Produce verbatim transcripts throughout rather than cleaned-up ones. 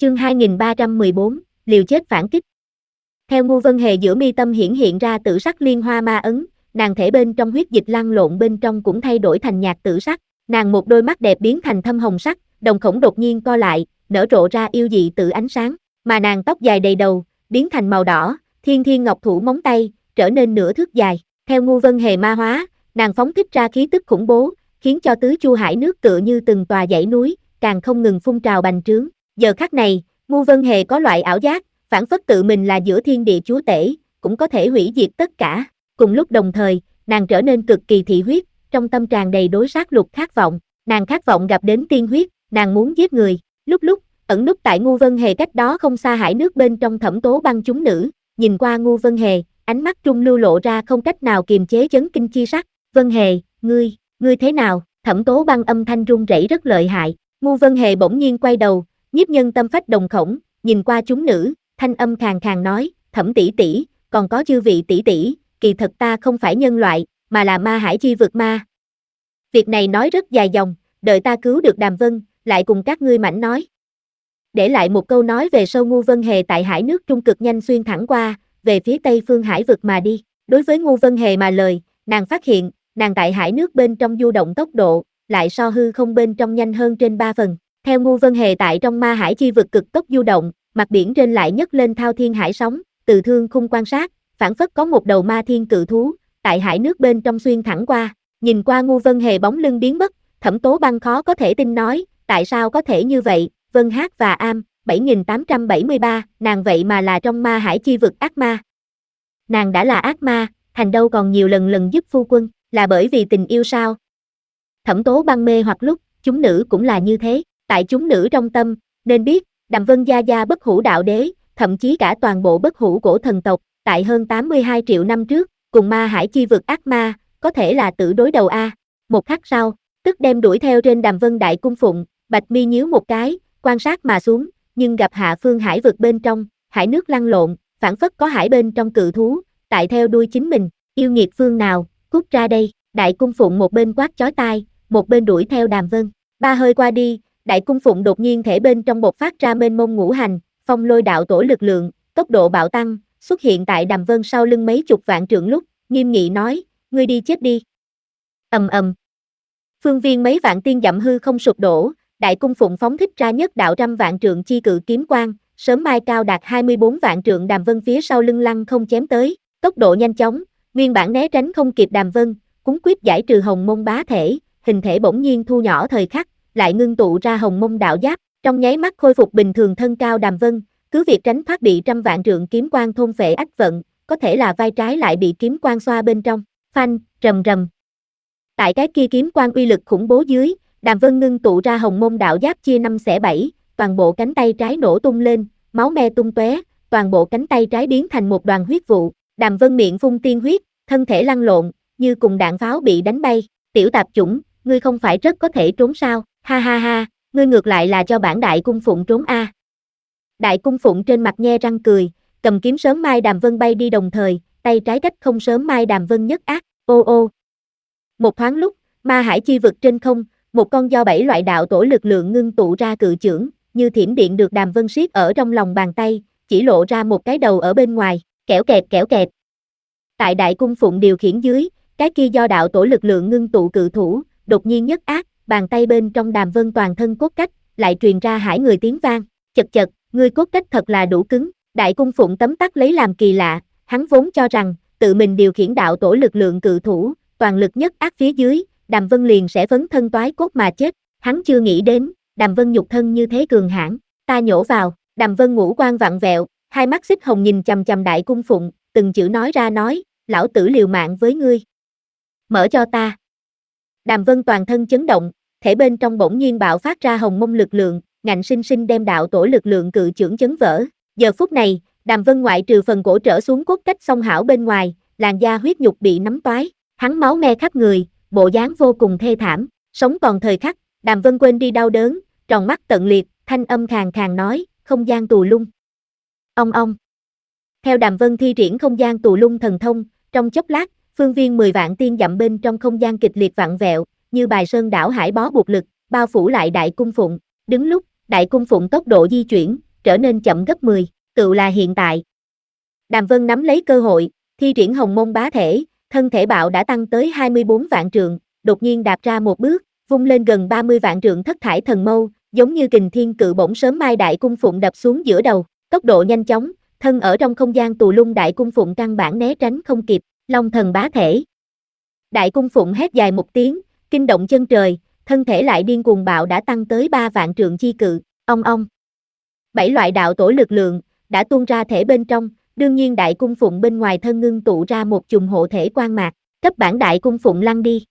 Chương hai nghìn ba trăm mười bốn, liều chết phản kích. Theo Ngưu Vân Hề giữa mi tâm hiển hiện ra tử sắc liên hoa ma ấn, nàng thể bên trong huyết dịch lăn lộn bên trong cũng thay đổi thành nhạt tử sắc, nàng một đôi mắt đẹp biến thành thâm hồng sắc, đồng khổng đột nhiên co lại, nở rộ ra yêu dị tự ánh sáng, mà nàng tóc dài đầy đầu, biến thành màu đỏ, thiên thiên ngọc thủ móng tay, trở nên nửa thước dài. Theo Ngưu Vân Hề ma hóa, nàng phóng thích ra khí tức khủng bố, khiến cho tứ chu hải nước tựa như từng tòa dãy núi, càng không ngừng phun trào bành trướng. Giờ khắc này, Ngưu Vân Hề có loại ảo giác, phản phất tự mình là giữa thiên địa chúa tể, cũng có thể hủy diệt tất cả. Cùng lúc đồng thời, nàng trở nên cực kỳ thị huyết, trong tâm tràn đầy đối sát lục khát vọng, nàng khát vọng gặp đến tiên huyết, nàng muốn giết người. Lúc lúc, ẩn núp tại Ngưu Vân Hề cách đó không xa hải nước bên trong Thẩm Tố Băng chúng nữ, nhìn qua Ngưu Vân Hề, ánh mắt trung lưu lộ ra không cách nào kiềm chế chấn kinh chi sắc. Vân Hề, ngươi, ngươi thế nào? Thẩm Tố Băng âm thanh run rẩy rất lợi hại. Ngưu Vân Hề bỗng nhiên quay đầu, nhiếp nhân tâm phách đồng khổng, nhìn qua chúng nữ, thanh âm khàn khàn nói, Thẩm tỷ tỷ, còn có chư vị tỷ tỷ, kỳ thật ta không phải nhân loại, mà là ma hải chi vực ma. Việc này nói rất dài dòng, đợi ta cứu được Đàm Vân, lại cùng các ngươi mảnh nói. Để lại một câu nói về sau, Ngưu Vân Hề tại hải nước trung cực nhanh xuyên thẳng qua, về phía tây phương hải vực mà đi. Đối với Ngưu Vân Hề mà lời, nàng phát hiện, nàng tại hải nước bên trong du động tốc độ, lại so hư không bên trong nhanh hơn trên ba phần. Theo Ngưu Vân Hề tại trong ma hải chi vực cực tốc du động, mặt biển trên lại nhấc lên thao thiên hải sóng, từ thương khung quan sát, phản phất có một đầu ma thiên cự thú, tại hải nước bên trong xuyên thẳng qua. Nhìn qua Ngưu Vân Hề bóng lưng biến mất, Thẩm Tố Băng khó có thể tin nói, tại sao có thể như vậy? Vân Hát và Am, bảy nghìn tám trăm bảy mươi ba, nàng vậy mà là trong ma hải chi vực ác ma. Nàng đã là ác ma, thành đâu còn nhiều lần lần giúp phu quân, là bởi vì tình yêu sao? Thẩm Tố Băng mê hoặc lúc, chúng nữ cũng là như thế, tại chúng nữ trong tâm, nên biết, Đàm Vân Gia Gia bất hủ đạo đế, thậm chí cả toàn bộ bất hủ cổ thần tộc, tại hơn tám mươi hai triệu năm trước, cùng ma hải chi vực ác ma, có thể là tử đối đầu a. Một khắc sau, tức đem đuổi theo trên Đàm Vân Đại Cung Phụng, Bạch Mi nhíu một cái, quan sát mà xuống, nhưng gặp hạ phương hải vực bên trong, hải nước lăn lộn, phản phất có hải bên trong cự thú, tại theo đuôi chính mình, yêu nghiệt phương nào, cút ra đây. Đại Cung Phụng một bên quát chói tai, một bên đuổi theo Đàm Vân. Ba hơi qua đi, Đại Cung Phụng đột nhiên thể bên trong bộc phát ra mênh mông ngũ hành, phong lôi đạo tổ lực lượng, tốc độ bạo tăng, xuất hiện tại Đàm Vân sau lưng mấy chục vạn trượng lúc, nghiêm nghị nói, ngươi đi chết đi. Ầm ầm. Phương viên mấy vạn tiên dặm hư không sụp đổ, Đại Cung Phụng phóng thích ra nhất đạo trăm vạn trượng chi cự kiếm quang, sớm mai cao đạt hai mươi bốn vạn trượng. Đàm Vân phía sau lưng lăng không chém tới, tốc độ nhanh chóng, nguyên bản né tránh không kịp Đàm Vân, cuốn quyết giải trừ hồng mông bá thể, hình thể bỗng nhiên thu nhỏ thời khắc, lại ngưng tụ ra hồng mông đạo giáp, trong nháy mắt khôi phục bình thường thân cao. Đàm Vân, cứ việc tránh thoát bị trăm vạn trượng kiếm quang thôn phệ ách vận, có thể là vai trái lại bị kiếm quang xoa bên trong, phanh, rầm rầm. Tại cái kia kiếm quang uy lực khủng bố dưới, Đàm Vân ngưng tụ ra hồng mông đạo giáp chia năm xẻ bảy, toàn bộ cánh tay trái nổ tung lên, máu me tung tóe, toàn bộ cánh tay trái biến thành một đoàn huyết vụ. Đàm Vân miệng phun tiên huyết, thân thể lăn lộn, như cùng đạn pháo bị đánh bay. Tiểu tạp chủng, ngươi không phải rất có thể trốn sao? Ha ha ha, ngươi ngược lại là cho bản Đại Cung Phụng trốn a. Đại Cung Phụng trên mặt nhe răng cười, cầm kiếm sớm mai Đàm Vân bay đi, đồng thời, tay trái cách không sớm mai Đàm Vân nhất ác, ô ô. Một thoáng lúc, ma hải chi vực trên không, một con do bảy loại đạo tổ lực lượng ngưng tụ ra cự chưởng, như thiểm điện được Đàm Vân siết ở trong lòng bàn tay, chỉ lộ ra một cái đầu ở bên ngoài, kẽo kẹt kẽo kẹt. Tại Đại Cung Phụng điều khiển dưới, cái kia do đạo tổ lực lượng ngưng tụ cự thủ, đột nhiên nhất ác, bàn tay bên trong Đàm Vân toàn thân cốt cách, lại truyền ra hải người tiếng vang, chật chật, ngươi cốt cách thật là đủ cứng. Đại Cung Phụng tấm tắc lấy làm kỳ lạ, hắn vốn cho rằng, tự mình điều khiển đạo tổ lực lượng cự thủ, toàn lực nhất ác phía dưới, Đàm Vân liền sẽ phấn thân toái cốt mà chết, hắn chưa nghĩ đến, Đàm Vân nhục thân như thế cường hãn, ta nhổ vào. Đàm Vân ngũ quan vặn vẹo, hai mắt xích hồng nhìn chằm chằm Đại Cung Phụng, từng chữ nói ra nói, lão tử liều mạng với ngươi. Mở cho ta. Đàm Vân toàn thân chấn động, thể bên trong bỗng nhiên bạo phát ra hồng mông lực lượng, ngạnh sinh sinh đem đạo tổ lực lượng cự chưởng chấn vỡ. Giờ phút này, Đàm Vân ngoại trừ phần cổ trở xuống cốt cách song hảo bên ngoài, làn da huyết nhục bị nắm toái, hắn máu me khắp người, bộ dáng vô cùng thê thảm. Sống còn thời khắc, Đàm Vân quên đi đau đớn, tròn mắt tận liệt, thanh âm khàn khàn nói, không gian tù lung. Ong ong. Theo Đàm Vân thi triển không gian tù lung thần thông, trong chốc lát, phương viên mười vạn tiên dặm bên trong không gian kịch liệt vặn vẹo, như bài sơn đảo hải bó buộc lực, bao phủ lại Đại Cung Phụng. Đứng lúc, Đại Cung Phụng tốc độ di chuyển, trở nên chậm gấp mười, tựu là hiện tại. Đàm Vân nắm lấy cơ hội, thi triển hồng môn bá thể, thân thể bạo đã tăng tới hai mươi bốn vạn trượng, đột nhiên đạp ra một bước, vung lên gần ba mươi vạn trượng thất thải thần mâu, giống như kình thiên cự bổng sớm mai đại cung phụng đập xuống giữa đầu, tốc độ nhanh chóng, thân ở trong không gian tù lung đại cung phụng căn bản né tránh không kịp, long thần bá thể. Đại cung phụng hét dài một tiếng, kinh động chân trời, thân thể lại điên cuồng bạo đã tăng tới ba vạn trượng chi cự, ong ong. Bảy loại đạo tổ lực lượng đã tuôn ra thể bên trong, đương nhiên đại cung phụng bên ngoài thân ngưng tụ ra một chùm hộ thể quang mạc, cấp bản đại cung phụng lăn đi.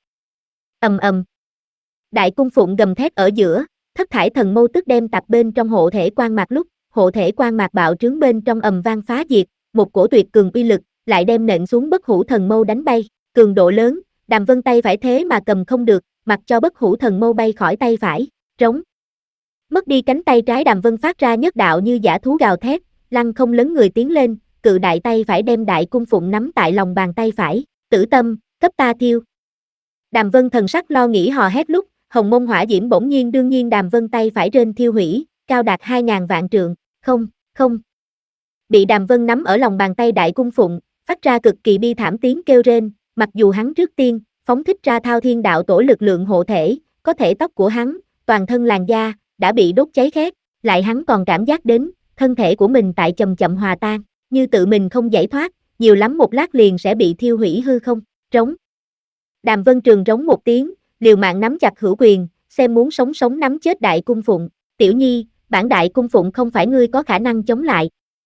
Ầm ầm. Đại cung phụng gầm thét ở giữa, thất thải thần mâu tức đem tập bên trong hộ thể quang mạc lúc, hộ thể quang mạc bạo trướng bên trong ầm vang phá diệt, một cổ tuyệt cường uy lực, lại đem nện xuống bất hủ thần mâu đánh bay, cường độ lớn, Đàm Vân tay phải thế mà cầm không được, mặc cho bất hủ thần mâu bay khỏi tay phải, trống. Mất đi cánh tay trái Đàm Vân phát ra nhất đạo như dã thú gào thét, lăng không lấn người tiến lên, cự đại tay phải đem đại cung phụng nắm tại lòng bàn tay phải, tử tâm, cấp ta thiêu. Đàm Vân thần sắc lo nghĩ hò hét lúc, hồng môn hỏa diễm bỗng nhiên đương nhiên Đàm Vân tay phải trên thiêu hủy, cao đạt hai ngàn vạn trượng, không, không. Bị Đàm Vân nắm ở lòng bàn tay đại cung phụng, phát ra cực kỳ bi thảm tiếng kêu rên, mặc dù hắn trước tiên, phóng thích ra thao thiên đạo tổ lực lượng hộ thể, có thể tóc của hắn, toàn thân làn da, đã bị đốt cháy khét, lại hắn còn cảm giác đến, thân thể của mình tại chậm chậm hòa tan, như tự mình không giải thoát, nhiều lắm một lát liền sẽ bị thiêu hủy hư không, trống. Đàm Vân Trường rống một tiếng, liều mạng nắm chặt hữu quyền, xem muốn sống sống nắm chết đại cung phụng, tiểu nhi, bản đại cung phụng không phải ngươi có khả năng chống lại.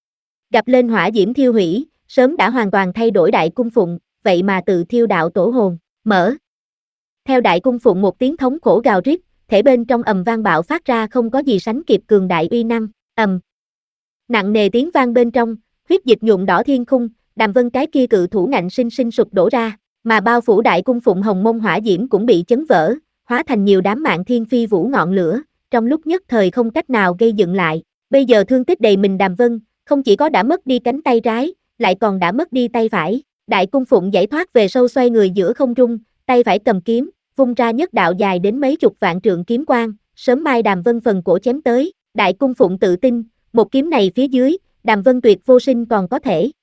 Gặp lên hỏa diễm thiêu hủy, sớm đã hoàn toàn thay đổi đại cung phụng, vậy mà tự thiêu đạo tổ hồn, mở. Theo đại cung phụng một tiếng thống khổ gào rít, thể bên trong ầm vang bạo phát ra không có gì sánh kịp cường đại uy năng, ầm. Nặng nề tiếng vang bên trong, huyết dịch nhuộm đỏ thiên khung, Đàm Vân cái kia cự thủ ngạnh sinh sinh sụp đổ ra, mà bao phủ đại cung phụng hồng môn hỏa diễm cũng bị chấn vỡ, hóa thành nhiều đám mạng thiên phi vũ ngọn lửa, trong lúc nhất thời không cách nào gây dựng lại. Bây giờ thương tích đầy mình Đàm Vân, không chỉ có đã mất đi cánh tay trái, lại còn đã mất đi tay phải. Đại cung phụng giải thoát về sâu xoay người giữa không trung, tay phải cầm kiếm, vung ra nhất đạo dài đến mấy chục vạn trượng kiếm quang, sớm mai Đàm Vân phần cổ chém tới. Đại cung phụng tự tin, một kiếm này phía dưới, Đàm Vân tuyệt vô sinh còn có thể.